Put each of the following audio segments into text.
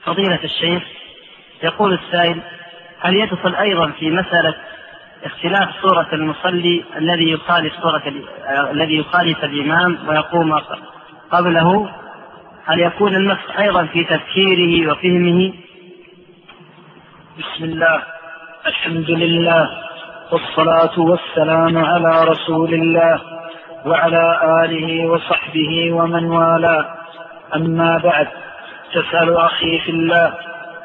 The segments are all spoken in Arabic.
فضيلة الشيخ، يقول السائل: هل يدخل أيضا في مسألة اختلاف صورة المصلي الذي يخالف الإمام ويقوم قبله، هل يكون المسح أيضا في تفكيره وفهمه؟ بسم الله، الحمد لله، والصلاة والسلام على رسول الله وعلى آله وصحبه ومن والاه. أما بعد، تسأل أخي في الله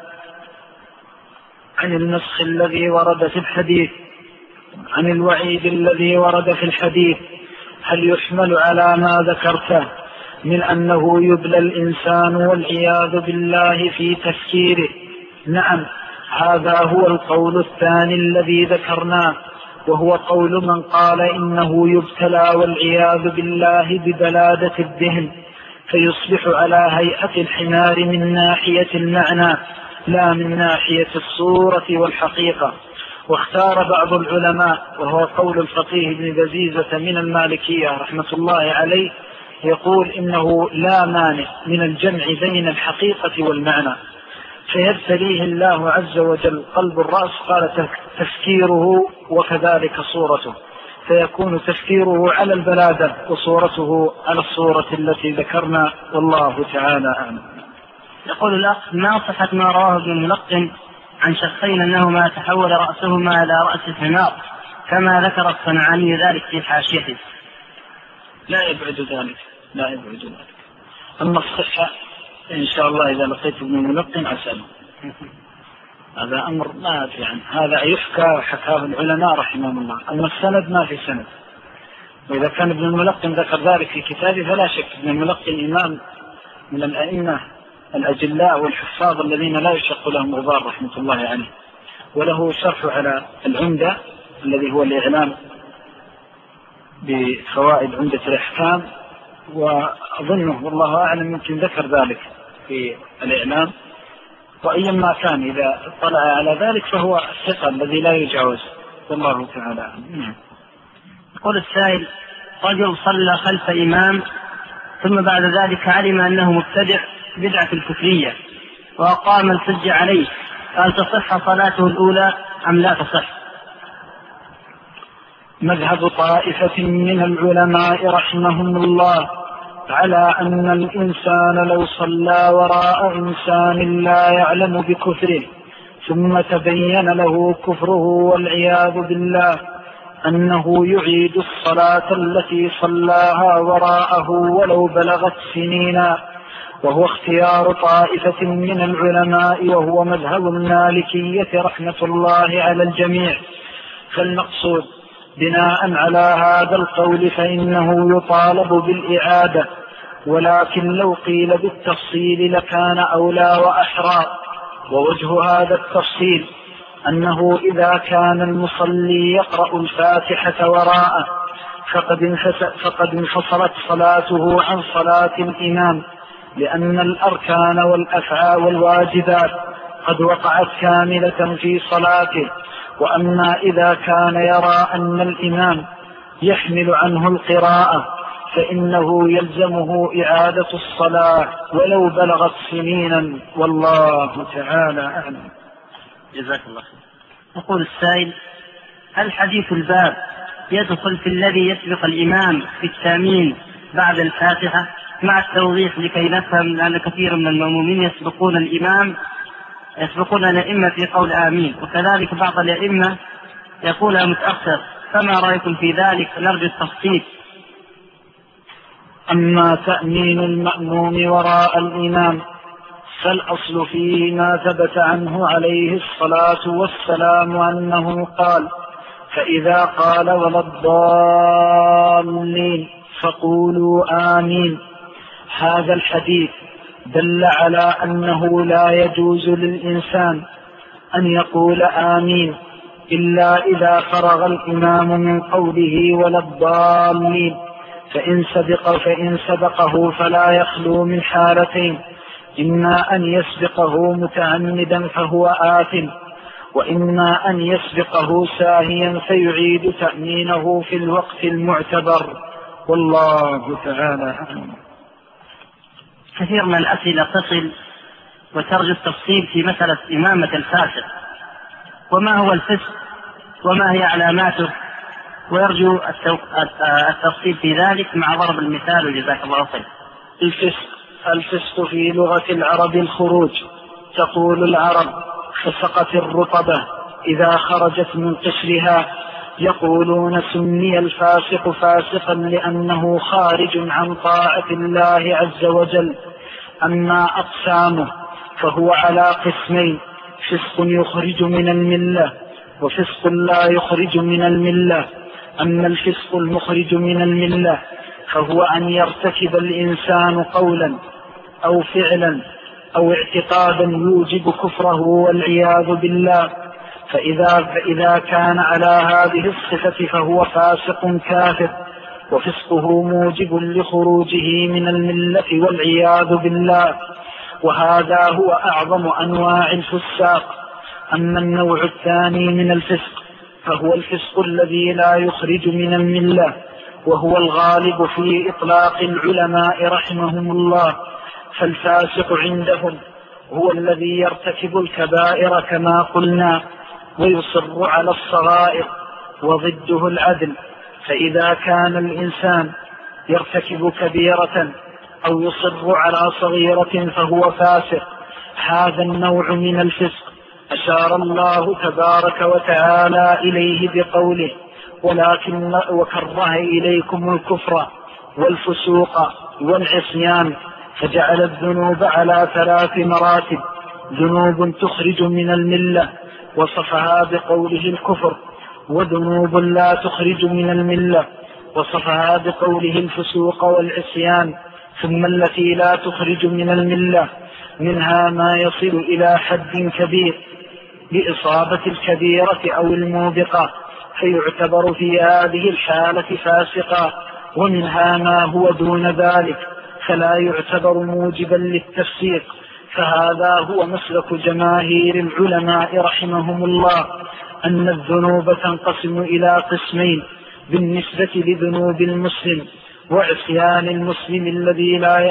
عن النسخ الذي ورد في الحديث، عن الوعيد الذي ورد في الحديث، هل يحمل على ما ذكرته من أنه يبلى الإنسان والعياذ بالله في تفكيره؟ نعم، هذا هو القول الثاني الذي ذكرناه، وهو قول من قال إنه يبتلى والعياذ بالله ببلادة الذهن، فيصبح على هيئة الحمار من ناحية المعنى لا من ناحية الصورة والحقيقة. واختار بعض العلماء، وهو قول الفقيه ابن بزيزة من المالكية رحمة الله عليه، يقول إنه لا مانع من الجمع بين الحقيقة والمعنى، فيبتليه الله عز وجل قلب الرأس، قال تفكيره وكذلك صورته، فيكون تفكيره على البلادة وصورته على الصورة التي ذكرنا، والله تعالى أعلم. يقول الأخ: ما صحة ما رواه ابن الملقن عن شخصين أنهما تحول رأسهما إلى رأس الحمار كما ذكر الصنعاني ذلك في حاشيته؟ لا يبعد ذلك. أما الصحة إن شاء الله إذا لقيت ابن الملقن أسأله، هذا أمر ما أدري عنه، هذا يحكى وحكاه العلماء رحمهم الله. أما السند ما في سند، وإذا كان ابن الملقن ذكر ذلك في كتابه فلا شك ابن الملقن إمام من الأئمة الأجلاء والحفاظ الذين لا يشق لهم غبار رحمة الله عليه، وله شرح على العمدة الذي هو الإعلام بفوائد عمدة الأحكام، وأظنه والله أعلم يمكن ذكر ذلك في الإعلام، وأيما كان إذا اطلع على ذلك فهو الثقة الذي لا يجاوز، والله تعالى أعلم. يقول السائل: رجل صلى خلف إمام ثم بعد ذلك علم أنه مبتدع بدعة الكفرية وأقام الحج عليه، هل تصح صلاته الأولى أم لا تصح؟ مذهب طائفة من العلماء رحمهم الله على أن الإنسان لو صلى وراء إنسان لا يعلم بكفره ثم تبين له كفره والعياذ بالله، أنه يعيد الصلاة التي صلاها وراءه ولو بلغت سنينا، وهو اختيار طائفة من العلماء، وهو مذهب المالكية رحمة الله على الجميع. فالمقصود بناء على هذا القول فإنه يطالب بالإعادة، ولكن لو قيل بالتفصيل لكان أولى وأحرى. ووجه هذا التفصيل أنه إذا كان المصلي يقرأ الفاتحة وراءه فقد انفصلت صلاته عن صلاة الإمام، لأن الأركان والأفعال والواجبات قد وقعت كاملة في صلاته. وأما إذا كان يرى أن الإمام يحمل عنه القراءة فإنه يلزمه إعادة الصلاة ولو بلغت سنينا، والله تعالى أعلم. جزاك الله خير. يقول السائل: هل حديث الباب يدخل في الذي يسبق الإمام في التامين بعد الفاتحة، مع التوضيح لكي نفهم أن كثير من المأمومين يسبقون الأئمة في قول آمين، وكذلك بعض الأئمة يقولها متأخر، فما رأيكم في ذلك؟ نرجو التفصيل. أما تأمين المأموم وراء الإمام فالأصل فيه ما ثبت عنه عليه الصلاة والسلام أنه قال: فإذا قال ولا الضالين فقولوا آمين. هذا الحديث دل على أنه لا يجوز للإنسان أن يقول آمين إلا إذا فرغ الإمام من قوله ولا الضالين، فإن سبقه فلا يخلو من حالتين: إما أن يسبقه متعمدا فهو آثم، وإما أن يسبقه ساهيا فيعيد تأمينه في الوقت المعتبر، والله تعالى أعلم. كثير من الأسئلة تصل وترجو التفصيل في مسألة إمامة الفاسق، وما هو الفسق وما هي علاماته، ويرجو التفصيل في ذلك مع ضرب المثال، وجزاك الله خير. الفسق في لغة العرب الخروج. تقول العرب: فسقت الرطبة إذا خرجت من قشرها. يقولون: سمي الفاسق فاسقا لأنه خارج عن طاعة الله عز وجل. أما أقسامه فهو على قسمين: فسق يخرج من الملة، وفسق لا يخرج من الملة. أما الفسق المخرج من الملة فهو أن يرتكب الإنسان قولا أو فعلا أو اعتقادا يوجب كفره والعياذ بالله، فإذا كان على هذه الصفة فهو فاسق كافر، وفسقه موجب لخروجه من الملة والعياذ بالله، وهذا هو أعظم أنواع الفساق. أما النوع الثاني من الفسق فهو الفسق الذي لا يخرج من الملة، وهو الغالب في إطلاق العلماء رحمهم الله. فالفاسق عندهم هو الذي يرتكب الكبائر كما قلنا ويصر على الصغائر، وضده العدل. فإذا كان الإنسان يرتكب كبيرة أو يصر على صغيرة فهو فاسق. هذا النوع من الفسق أشار الله تبارك وتعالى إليه بقوله: ولكن وكره إليكم الكفر والفسوق والعصيان، فجعل الذنوب على 3 مراتب: ذنوب تخرج من الملة وصفها بقوله الكفر، وذنوب لا تخرج من الملة وصفها بقوله الفسوق والعصيان. ثم التي لا تخرج من الملة منها ما يصل إلى حد كبير بإصابة الكبيرة أو الموبقة، فيعتبر في هذه الحالة فاسقا، ومنها ما هو دون ذلك فلا يعتبر موجبا للتفسيق. فهذا هو مسلك جماهير العلماء رحمهم الله، أن الذنوب تنقسم إلى قسمين بالنسبة لذنوب المسلم وعصيان المسلم الذي لا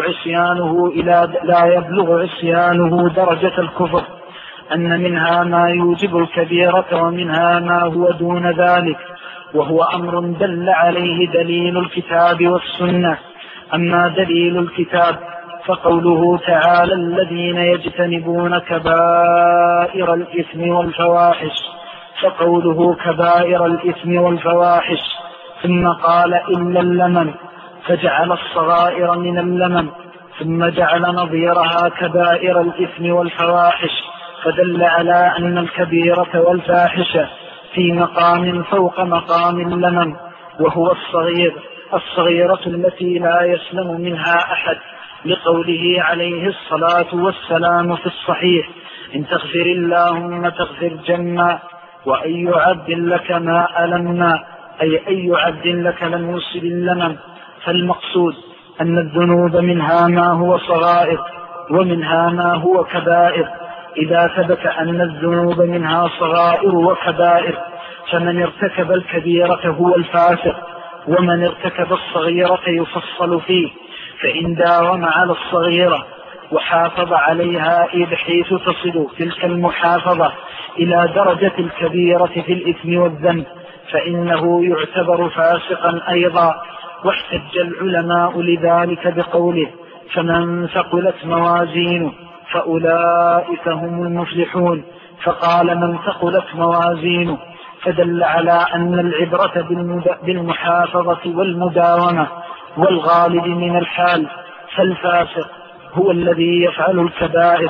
يبلغ عصيانه درجة الكفر، أن منها ما يوجب الكبيرة ومنها ما هو دون ذلك، وهو أمر دل عليه دليل الكتاب والسنة. أما دليل الكتاب فقوله تعالى: الذين يجتنبون كبائر الإثم والفواحش، فقوله كبائر الإثم والفواحش، ثم قال إلا اللمم، فجعل الصغائر من اللمم، ثم جعل نظيرها كبائر الإثم والفواحش، فدل على أن الكبيرة والفاحشة في مقام فوق مقام اللمم، وهو الصغيرة التي لا يسلم منها أحد، لقوله عليه الصلاة والسلام في الصحيح: إن تغفر اللهم تغفر جما، وأي عبد لك ما ألمنا، أي أي عبد لك لم يصل اللمم. فالمقصود أن الذنوب منها ما هو صغائر ومنها ما هو كبائر. إذا ثبت أن الذنوب منها صغائر وكبائر فمن ارتكب الكبيرة هو الفاسق، ومن ارتكب الصغيرة يفصل فيه. فإن داوم على الصغيرة وحافظ عليها بحيث تصل تلك المحافظة إلى درجة الكبيرة في الإثم والذنب فإنه يعتبر فاسقا أيضا. واحتج العلماء لذلك بقوله: فمن ثقلت موازينه فأولئك هم المفلحون، فقال: من ثقلت موازينه، فدل على أن العبرة بالمحافظة والمداومة والغالب من الحال. فالفاسق هو الذي يفعل الكبائر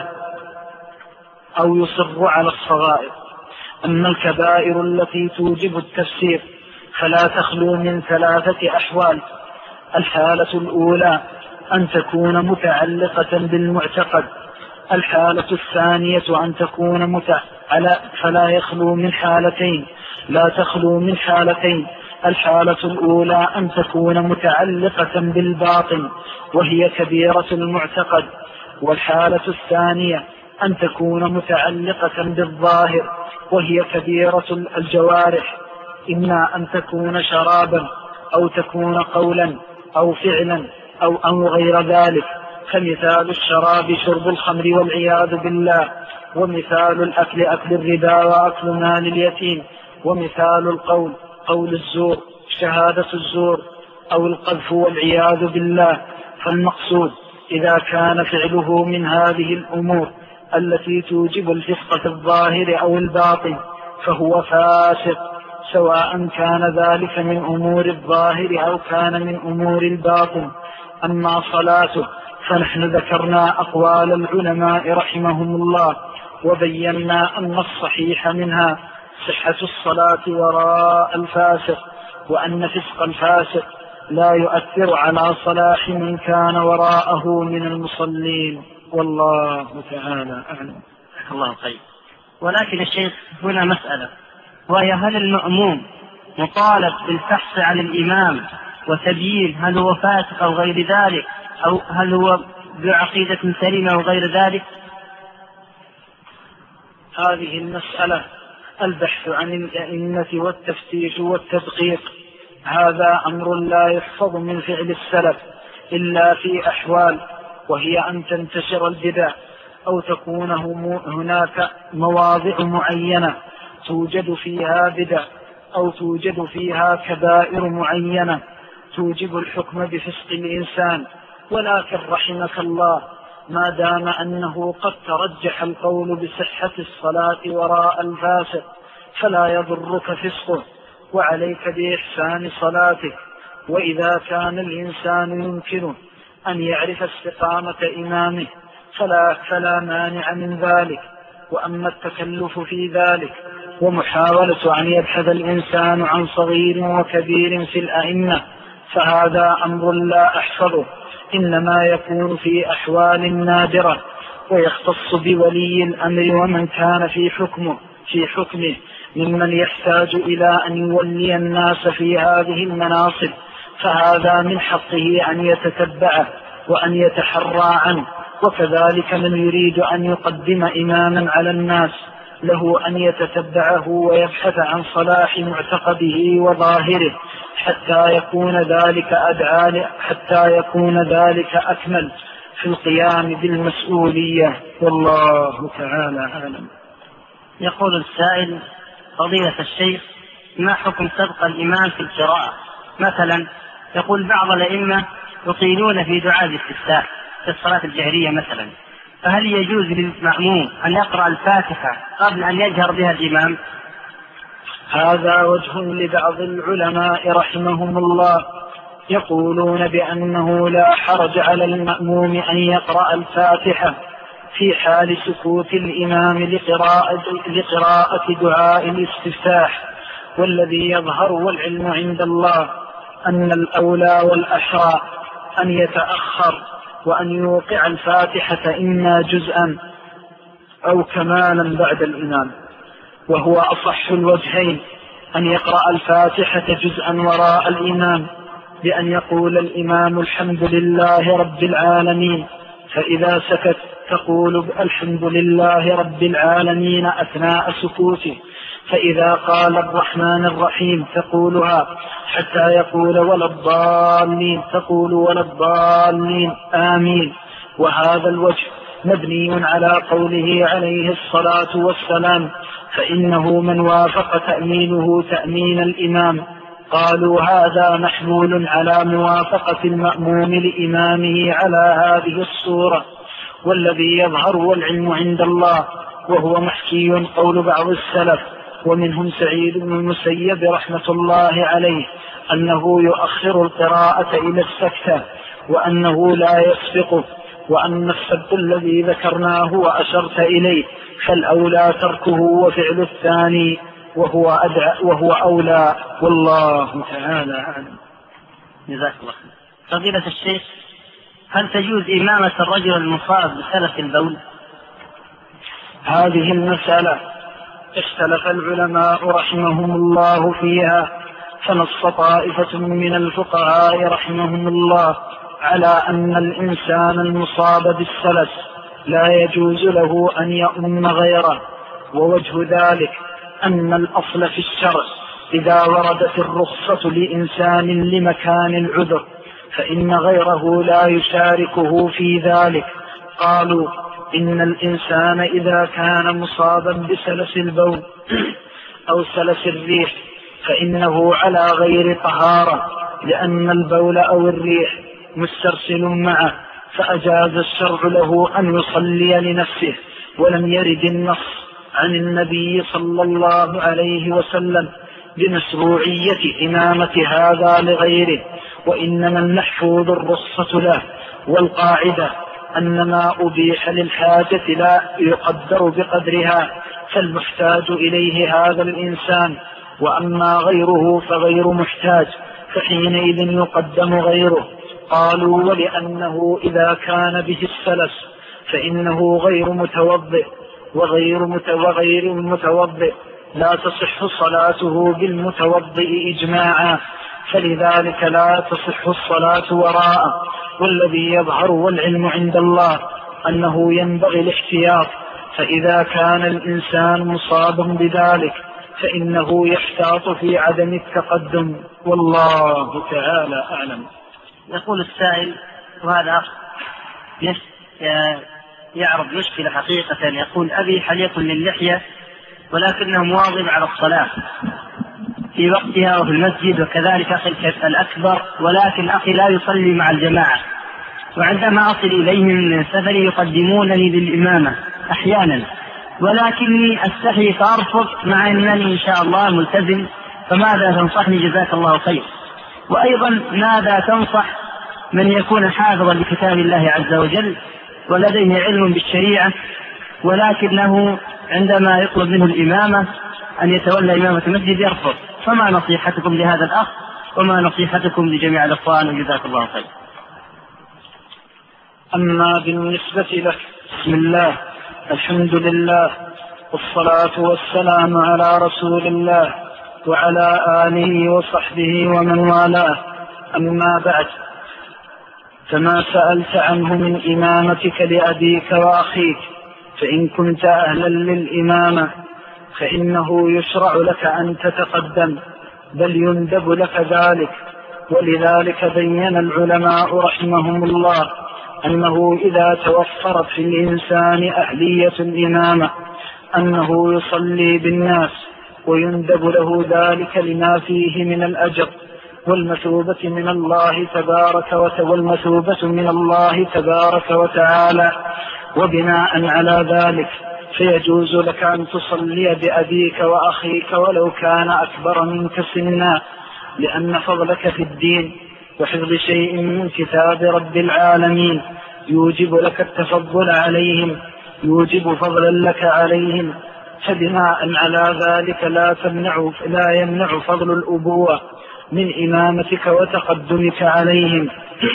أو يصر على الصغائر. أما الكبائر التي توجب التفسير فلا تخلو من 3 أحوال: الحالة الأولى أن تكون متعلقة بالمعتقد، الحالة الثانية أن تكون فلا يخلو من حالتين، لا تخلو من حالتين: الحالة الأولى أن تكون متعلقة بالباطن وهي كبيرة المعتقد، والحالة الثانية أن تكون متعلقة بالظاهر وهي كبيرة الجوارح، إما أن تكون شرابا أو تكون قولا أو فعلا أو غير ذلك. فمثال الشراب شرب الخمر والعياذ بالله، ومثال الأكل أكل الربا وأكل مال اليتيم، ومثال القول قول الزور شهادة الزور أو القذف والعياذ بالله. فالمقصود إذا كان فعله من هذه الأمور التي توجب الفسق في الظاهر أو الباطن فهو فاسق، سواء كان ذلك من أمور الظاهر أو كان من أمور الباطن. أما صلاته فنحن ذكرنا أقوال العلماء رحمهم الله وبينا أن الصحيح منها صحة الصلاة وراء الفاسق، وأن فسق الفاسق لا يؤثر على صلاح من كان وراءه من المصلين، والله تعالى أعلم. الله خير. ولكن الشيخ هنا مسألة، وهي هل المأموم مطالب بالفحص عن الإمام وتبيين هل هو فاسق أو غير ذلك، أو هل هو بعقيدة سليمة أو غير ذلك؟ هذه المسألة البحث عن الأئمة والتفتيش والتدقيق هذا أمر لا يحفظ من فعل السلف إلا في أحوال، وهي أن تنتشر البدع أو تكون هناك مواضع معينة توجد فيها بدع أو توجد فيها كبائر معينة توجب الحكم بفسق الإنسان. ولكن رحمك الله ما دام أنه قد ترجح القول بصحة الصلاة وراء الفاسق فلا يضرك فسقه، وعليك بإحسان صلاتك. وإذا كان الإنسان يمكنه أن يعرف استقامة إمامه فلا مانع من ذلك. وأما التكلف في ذلك ومحاولة أن يبحث الإنسان عن صغير وكبير في الأئمة فهذا أمر لا أحفظه، إنما يكون في أحوال نادرة، ويختص بولي الأمر ومن كان في حكمه ممن يحتاج إلى أن يولي الناس في هذه المناصب، فهذا من حقه أن يتتبعه وأن يتحرى عنه. وكذلك من يريد أن يقدم إماما على الناس له أن يتتبعه ويبحث عن صلاح معتقده وظاهره حتى يكون ذلك أكمل في القيام بالمسؤولية، والله تعالى أعلم. يقول السائل: فضيلة الشيخ، ما حكم سبق الإمام في القراءة؟ مثلا يقول بعض الأئمة يطيلون في دعاء الاستفتاح في الصلاة الجهرية مثلا، فهل يجوز للمأموم أن يقرأ الفاتحة قبل أن يجهر بها الإمام؟ هذا وجه لبعض العلماء رحمهم الله يقولون بأنه لا حرج على المأموم أن يقرأ الفاتحة في حال سكوت الإمام لقراءة دعاء الاستفتاح، والذي يظهر والعلم عند الله أن الأولى والأحرى أن يتأخر وأن يوقع الفاتحة إما جزءا أو كمالا بعد الإمام، وهو أصح الوجهين أن يقرأ الفاتحة جزءا وراء الإمام بأن يقول الإمام الحمد لله رب العالمين، فإذا سكت تقول الحمد لله رب العالمين أثناء سكوته، فإذا قال الرحمن الرحيم تقولها حتى يقول ولا الضالين تقول ولا الضالين آمين. وهذا الوجه مبني على قوله عليه الصلاة والسلام: فإنه من وافق تأمينه تأمين الإمام. قالوا هذا محمول على موافقة المأموم لإمامه على هذه الصورة، والذي يظهر والعلم عند الله، وهو محكي قول بعض السلف ومنهم سعيد بن المسيب رحمة الله عليه أنه يؤخر القراءة إلى السكتة وأنه لا يسبقه، وأن السبق الذي ذكرناه وأشرت إليه فالأولى تركه وفعل الثاني وهو أولى، والله تعالى أعلم. جزاك الله خير. فضيلة الشيخ، هل تجوز إمامة الرجل المصاب بسلف البول؟ هذه المسألة اختلف العلماء رحمهم الله فيها، فنص طائفة من الفقهاء رحمهم الله على أن الإنسان المصاب بالسلس لا يجوز له أن يؤم غيره، ووجه ذلك أن الأصل في الشرع إذا وردت الرخصة لإنسان لمكان العذر فإن غيره لا يشاركه في ذلك. قالوا إن الإنسان إذا كان مصابا بسلس البول أو سلس الريح فإنه على غير طهارة، لأن البول أو الريح مسترسل معه، فأجاز الشرع له أن يصلي لنفسه، ولم يرد النص عن النبي صلى الله عليه وسلم بمشروعية إمامة هذا لغيره، وإنما المحفوظ الرخصة له. والقاعدة أن ما أبيح للحاجة لا يقدر بقدرها، فالمحتاج إليه هذا الإنسان، وأما غيره فغير محتاج، فحينئذ يقدم غيره. قالوا ولأنه إذا كان به السلس فإنه غير متوضئ، وغير متوضئ لا تصح صلاته بالمتوضئ إجماعا، فلذلك لا تصح الصلاة وراءه. والذي يظهر والعلم عند الله أنه ينبغي الاحتياط، فإذا كان الإنسان مصابا بذلك فإنه يحتاط في عدم التقدم، والله تعالى أعلم. يقول السائل، وهذا يعرض مشكلة حقيقة، يقول أبي حليق للحية ولكنه مواظب على الصلاة في وقتها وفي المسجد، وكذلك أخي الأكبر، ولكن أخي لا يصلي مع الجماعة، وعندما أصل إليهم من سفري يقدمونني للإمامة أحيانا، ولكني أستحي فأرفض مع أنني إن شاء الله ملتزم، فماذا تنصحني جزاك الله خير؟ وأيضا ماذا تنصح من يكون حافظا لكتاب الله عز وجل ولديه علم بالشريعة، ولكنه عندما يطلب منه الإمامة أن يتولى إمامة المسجد يرفض؟ فما نصيحتكم لهذا الأخ وما نصيحتكم لجميع الأخوان وجزاك الله خير؟ أما بالنسبة لك، بسم الله، الحمد لله، والصلاة والسلام على رسول الله وعلى آله وصحبه ومن والاه. أما بعد، فما سألت عنه من إمامتك لأبيك وأخيك، فإن كنت أهلا للإمامة فإنه يشرع لك أن تتقدم، بل يندب لك ذلك. ولذلك بين العلماء رحمهم الله أنه إذا توفرت في الإنسان أهلية الإمامة أنه يصلي بالناس، ويندب له ذلك لما فيه من الأجر والمثوبة من الله تبارك وتعالى. وبناء على ذلك فيجوز لك أن تصلي بأبيك وأخيك ولو كان أكبر منك سنا، لأن فضلك في الدين وحفظ شيء من كتاب رب العالمين يوجب لك التفضل عليهم، يوجب فضلا لك عليهم. فبناء على ذلك لا يمنع فضل الأبوة من إمامتك وتقدمك عليهم.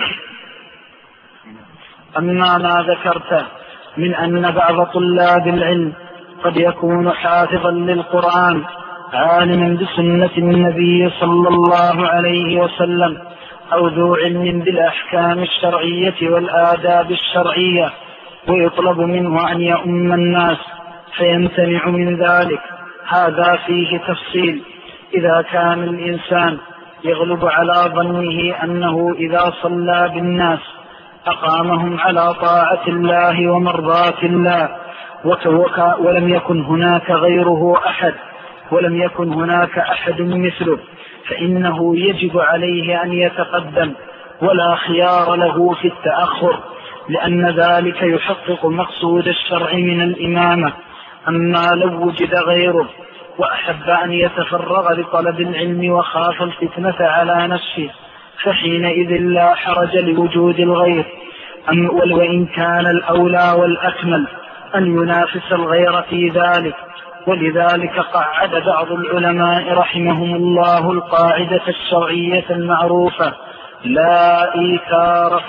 أما ما ذكرت من أن بعض طلاب العلم قد يكون حافظا للقرآن عالما بسنة النبي صلى الله عليه وسلم، أو ذو علم بالأحكام الشرعية والآداب الشرعية، ويطلب منه أن يؤم الناس فيمتنع من ذلك، هذا فيه تفصيل. إذا كان الإنسان يغلب على ظنه أنه إذا صلى بالناس أقامهم على طاعة الله ومرضاة الله، ولم يكن هناك غيره أحد، ولم يكن هناك أحد مثله، فإنه يجب عليه أن يتقدم ولا خيار له في التأخر، لأن ذلك يحقق مقصود الشرع من الإمامة. أما لو وجد غيره وأحب أن يتفرغ لطلب العلم وخاف الفتنة على نفسه فحينئذ لا حرج لوجود الغير، وإن كان الأولى والأكمل أن ينافس الغير في ذلك. ولذلك قعد بعض العلماء رحمهم الله القاعدة الشرعية المعروفة: لا إيثار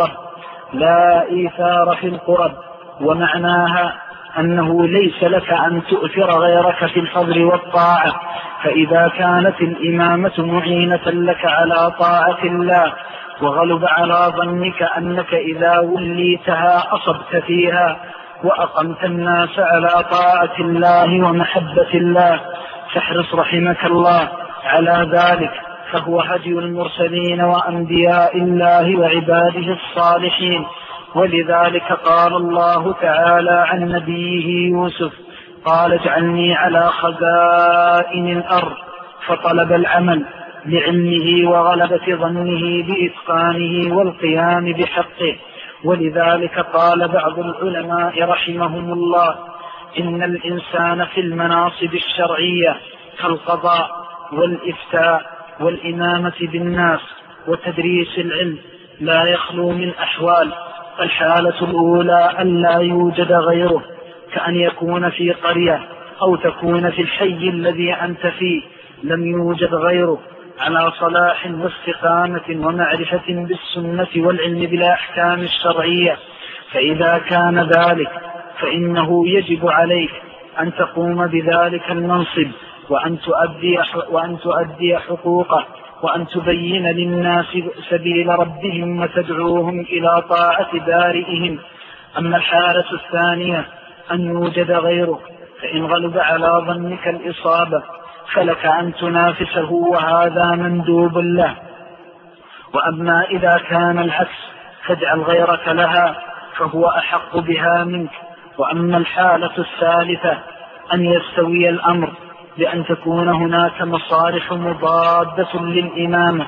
في القرب، ومعناها أنه ليس لك أن تؤثر غيرك في الفضل والطاعة، فإذا كانت الإمامة معينة لك على طاعة الله وغلب على ظنك أنك إذا وليتها أصبت فيها وأقمت الناس على طاعة الله ومحبة الله، فاحرص رحمك الله على ذلك، فهو هدي المرسلين وأنبياء الله وعباده الصالحين. ولذلك قال الله تعالى عن نبيه يوسف: قال اجعلني على خزائن الأرض، فطلب العمل لعلمه وغلبة ظنه بإتقانه والقيام بحقه. ولذلك قال بعض العلماء رحمهم الله: إن الإنسان في المناصب الشرعية كالقضاء والإفتاء والإمامة بالناس وتدريس العلم لا يخلو من أحوال. الحالة الأولى أن لا يوجد غيره، كأن يكون في قرية أو تكون في الحي الذي أنت فيه لم يوجد غيره على صلاح واستقامة ومعرفة بالسنة والعلم بالأحكام الشرعية. فإذا كان ذلك فإنه يجب عليك أن تقوم بذلك المنصب وأن تؤدي حقوقه، وأن تبين للناس سبيل ربهم وتدعوهم إلى طاعة بارئهم. أما الحالة الثانية أن يوجد غيره، فإن غلب على ظنك الإصابة فلك أن تنافسه، وهذا مندوب له. وأما إذا كان العكس فاجعل غيرك لها، فهو أحق بها منك. وأما الحالة الثالثة أن يستوي الأمر بأن تكون هناك مصالح مضادة للإمامة،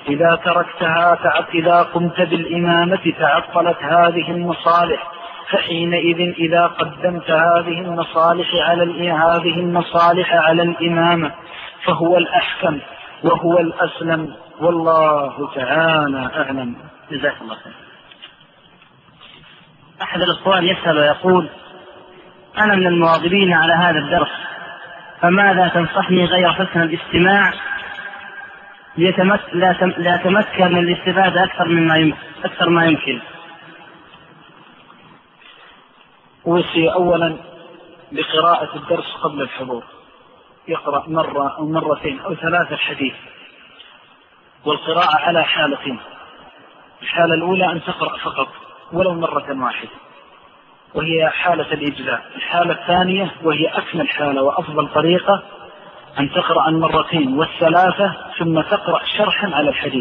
إذا قمت بالإمامة تعطلت هذه المصالح، فحينئذ إذا قدمت هذه المصالح على الإمامة فهو الأحكم وهو الأسلم، والله تعالى أعلم. جزاك الله خير. أحد الأخوان يسأل ويقول: أنا من المواظبين على هذا الدرس، فماذا تنصحني غير حسن الاستماع لا أتمكن من الاستفادة أكثر ما يمكن؟ أوصي أولا بقراءة الدرس قبل الحضور، يقرأ مرة أو مرتين أو 3 الحديث، والقراءة على حالتين: الحالة الأولى أن تقرأ فقط ولو مرة واحدة وهي حالة الإجزاء. الحالة الثانية وهي أكمل حالة وأفضل طريقة أن تقرأ المرتين والثلاثة ثم تقرأ شرحا على الحديث،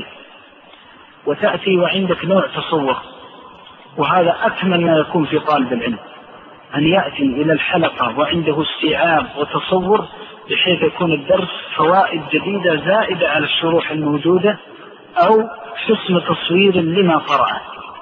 وتأتي وعندك نوع تصور. وهذا أكمل ما يكون في طالب العلم، أن يأتي إلى الحلقة وعنده استيعاب وتصور، بحيث يكون الدرس فوائد جديدة زائدة على الشروح الموجودة أو حسن تصوير لما قرأه.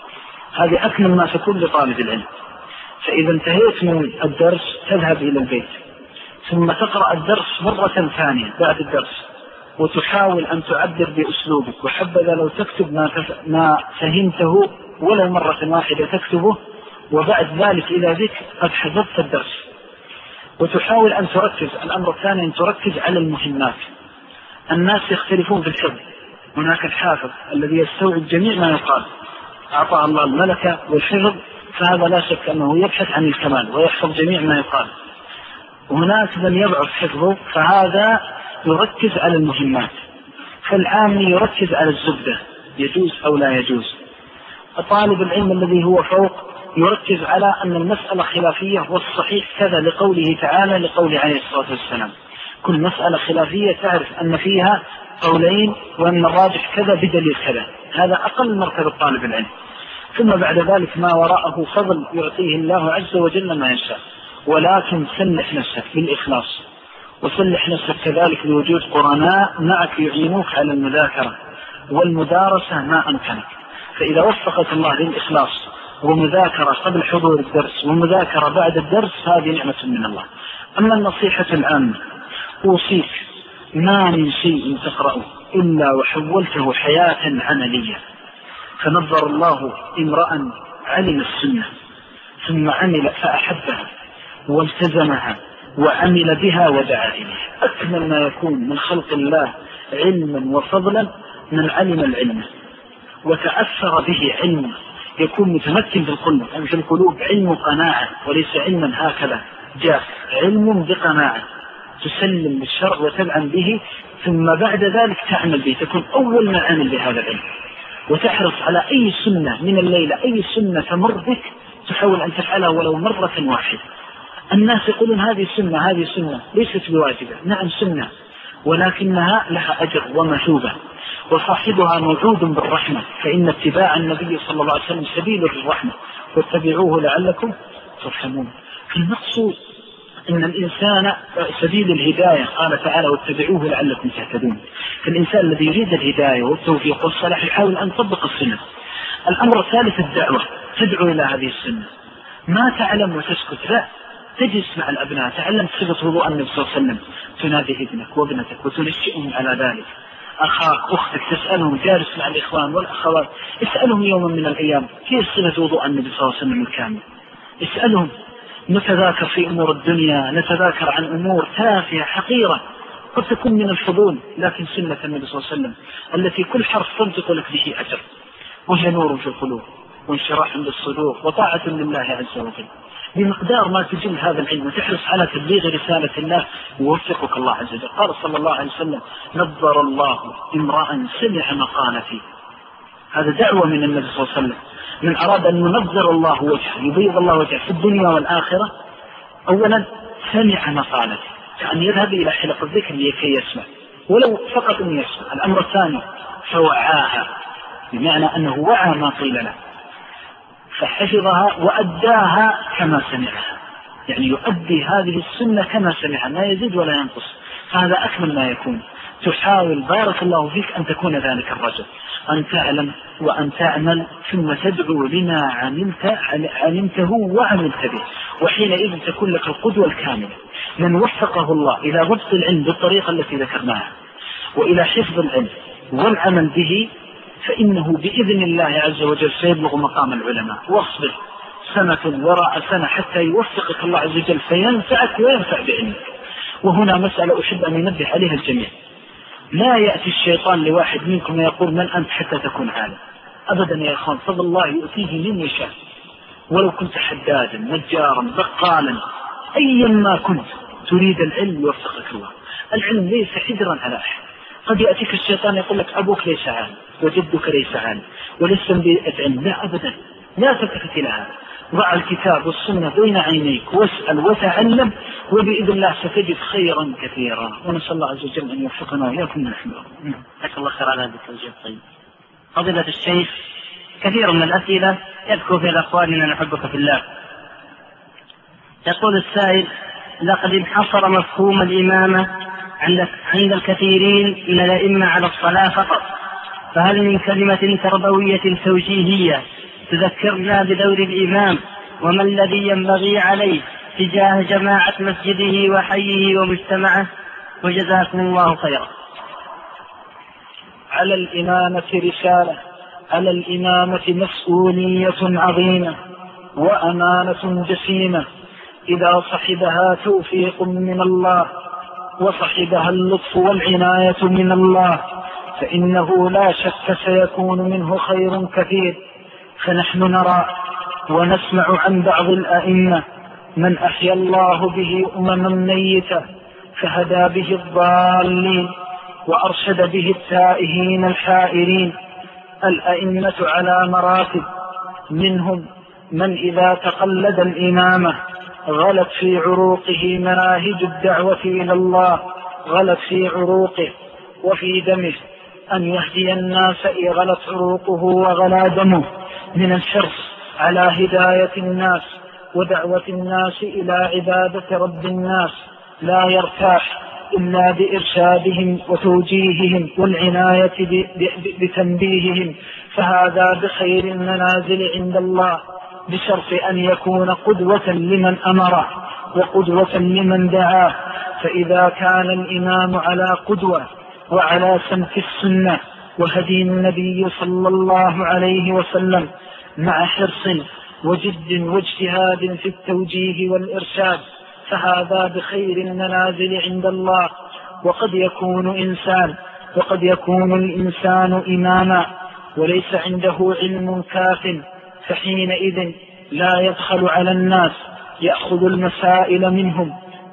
هذه أكمل ما تكون لطالب العلم. فإذا انتهيت من الدرس تذهب إلى البيت ثم تقرأ الدرس مرة ثانية بعد الدرس، وتحاول أن تعبر بأسلوبك، وحبذا لو تكتب ما فهمته ولو مرة واحدة تكتبه، وبعد ذلك إلى ذلك قد حفظت الدرس. وتحاول أن تركز. الأمر الثاني أن تركز على المهمات. الناس يختلفون في الحفظ، هناك الحافظ الذي يستوعب جميع ما يقال، أعطى الله الملكة والحفظ، فهذا لا شك أنه يبحث عن الكمال ويحفظ جميع ما يقال. وهناك من يضعف حفظه، فهذا يركز على المهمات. فالعامي يركز على الزبدة، يجوز أو لا يجوز. طالب العلم الذي هو فوق يركز على أن المسألة خلافية والصحيح كذا لقوله تعالى لقول عليه الصلاة والسلام. كل مسألة خلافية تعرف أن فيها قولين وأن الراجح كذا بدليل كذا. هذا أقل مرتبة طالب العلم. ثم بعد ذلك ما وراءه فضل يعطيه الله عز وجل ما يشاء. ولكن سلح نفسك بالإخلاص، وسلح نفسك كذلك بوجود قرناء معك يعينوك على المذاكرة والمدارسة ما أمكنك. فإذا وفقك الله للإخلاص ومذاكرة قبل حضور الدرس ومذاكرة بعد الدرس، هذه نعمة من الله. أما النصيحة العامة، أوصيك ما من شيء تقرأه إلا وحولته حياة عملية. فنظر الله امرأ علم السنة ثم عمل فأحبها والتزمها وعمل بها ودعا إليها. أكمل ما يكون من خلق الله علما وفضلا من علم العلم وتأثر به علما، يكون متمكن في القلوب علم قناعة، وليس علما هكذا جاء، علم بقناعة تسلم بالشرع وتلعن به، ثم بعد ذلك تعمل به، تكون أول ما عمل بهذا العلم، وتحرص على أي سنة من الليلة، أي سنة تمر بك تحاول أن تفعلها ولو مرة واحدة. الناس يقولون هذه سنة ليست بواجبة. نعم سنة، ولكنها لها أجر ومثوبة، وصاحبها موعود بالرحمة، فإن اتباع النبي صلى الله عليه وسلم سبيل للرحمة، واتبعوه لعلكم ترحمون. المقصود إن الإنسان سبيل الهداية، قال تعالى واتبعوه لعلكم تهتدون. فالإنسان الذي يريد الهداية والتوفيق والصلاح يحاول أن يطبق السنة. الأمر الثالث الدعوة، تدعو إلى هذه السنة، ما تعلم وتسكت، لا، تجلس مع الأبناء، تعلم صفة وضوء النبي صلى الله عليه وسلم، تنادي ابنك وابنتك وتنشئهم على ذلك، أخاك أختك تسألهم، جالس مع الإخوان والأخوات اسألهم يوما من الأيام كيف صفة وضوء النبي صلى الله عليه وسلم الكامل، اسألهم. نتذاكر في أمور الدنيا، نتذاكر عن أمور تافهة حقيرة قد تكون من الفضول، لكن سنة النبي صلى الله عليه وسلم التي كل حرف تنطق لك به أجر، وهي نور في القلوب وانشراح للصدور وطاعة لله عز وجل. بمقدار ما تجل هذا العلم وتحرص على تبليغ رسالة الله يوفقك الله عز وجل. قال صلى الله عليه وسلم نظر الله امرأ سمع مقالتي. هذا دعوة من النبي صلى الله عليه وسلم، من أراد أن ينظر الله وجهه، يبيض الله وجهه في الدنيا والآخرة، أولا سمع مقالتي، يعني يذهب إلى حلق الذكر لكي يسمع، ولو فقط أن يسمع. الأمر الثاني فوعاها، بمعنى أنه وعى ما قيل له فحفظها وأداها كما سمعها، يعني يؤدي هذه السنة كما سمعها، لا يزيد ولا ينقص. هذا أكمل ما يكون. تحاول بارك الله فيك أن تكون ذلك الرجل، أن تعلم وأن تعمل، ثم تدعو لما علمته وعملت به، وحينئذ تكون لك القدوة الكاملة. من وفقه الله إلى ضبط العلم بالطريقة التي ذكرناها وإلى حفظ العلم والعمل به، فإنه بإذن الله عز وجل سيبلغ مقام العلماء. واصبر سنة وراء سنة حتى يوفقك الله عز وجل فينفعك وينفع بعلمك. وهنا مسألة أحب أن ينبه عليها الجميع، لا يأتي الشيطان لواحد منكم ويقول من أنت حتى تكون عالم، أبدا يا إخوان، فضل الله يؤتيه من يشاء، ولو كنت حدادا نجارا بقالا أيا ما كنت تريد العلم يوفقك الله. العلم ليس حجرا على أحد. قد يأتيك الشيطان يقول لك أبوك ليس عالم وجدك ليس عالم وليس بأدعم، لا أبدا، لا تلتفت إلى هذا. ضع الكتاب والسنة بين عينيك واسأل وتعلم، وبإذن الله ستجد خيرا كثيرا. ونسأل الله عز وجل أن يوفقنا وإياكم من الحمد. جزاك الله خير على هذا التوجيه الطيب. فضيلة الشيخ، كثير من الأسئلة يذكر في الأقوال أن نحبك في الله. يقول السائل لقد انحصر مفهوم الإمامة عند الكثيرين من الأئمة على الصلاة فقط، فهل من كلمة تربوية توجيهية تذكرنا بدور الإمام وما الذي ينبغي عليه تجاه جماعة مسجده وحيه ومجتمعه؟ وجزاكم الله خيرا. على الإمامة رسالة، على الإمامة مسؤولية عظيمة وأمانة جسيمة، إذا صحبها توفيق من الله وصحبها اللطف والعناية من الله فإنه لا شك سيكون منه خير كثير. فنحن نرى ونسمع عن بعض الأئمة من أحيا الله به أمما ميتة فهدى به الضالين وأرشد به التائهين الحائرين. الأئمة على مراتب، منهم من إذا تقلد الإمامة غلت في عروقه مناهج الدعوة إلى الله، غلت في عروقه وفي دمه أن يهدي الناس، غلت عروقه وغلا دمه من الحرص على هداية الناس ودعوة الناس إلى عبادة رب الناس، لا يرتاح إلا بإرشادهم وتوجيههم والعناية بتنبيههم، فهذا بخير المنازل عند الله، بشرط أن يكون قدوة لمن أمره وقدوة لمن دعاه. فإذا كان الإمام على قدوة وعلى سمت السنة وهدي النبي صلى الله عليه وسلم مع حرص وجد واجتهاد في التوجيه والإرشاد، فهذا بخير المنازل عند الله. وقد يكون الإنسان إماما وليس عنده علم كاف، فحينئذ لا يدخل على الناس، يأخذ المسائل منهم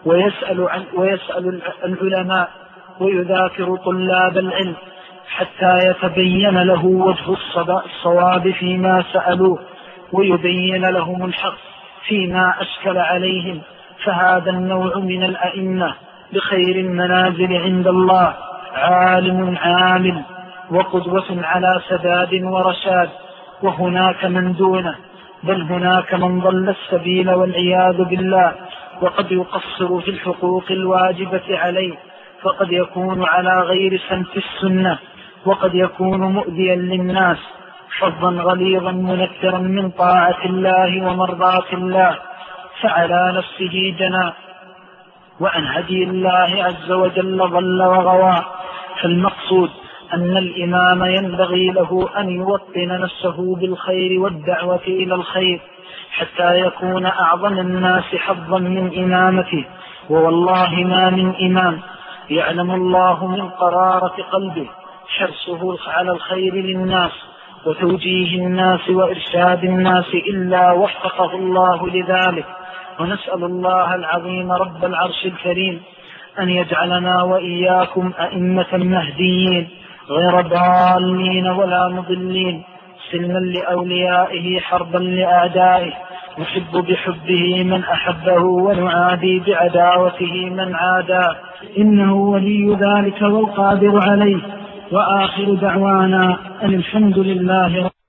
ويسأل العلماء ويذاكر طلاب العلم حتى يتبين له وجه الصواب فيما سألوه ويبين لهم الحق فيما أشكل عليهم. فهذا النوع من الأئمة بخير المنازل عند الله عالم عامل وقدوة على سداد ورشاد، وهناك من دونه، بل هناك من ضل السبيل والعياذ بالله، وقد يقصر في الحقوق الواجبة عليه، فقد يكون على غير سمت السنة، وقد يكون مؤذيا للناس، حظا غليظا منكرا من طاعة الله ومرضاة الله، فعلى نفسه جنى، وعن هدي الله عز وجل ضل وغوى. فالمقصود أن الإمام ينبغي له أن يوطن نفسه بالخير والدعوة إلى الخير حتى يكون أعظم الناس حظا من إمامته. ووالله ما من إمام يعلم الله من قرارة قلبه حرصه على الخير للناس وتوجيه الناس وإرشاد الناس إلا وفقه الله لذلك. ونسأل الله العظيم رب العرش الكريم أن يجعلنا وإياكم أئمة مهديين غير ضالين ولا مضلين، سلما لأوليائه حربا لأعدائه، نحب بحبه من أحبه ونعادي بعداوته من عاداه، إنه ولي ذلك والقادر عليه. وآخر دعوانا أن الحمد لله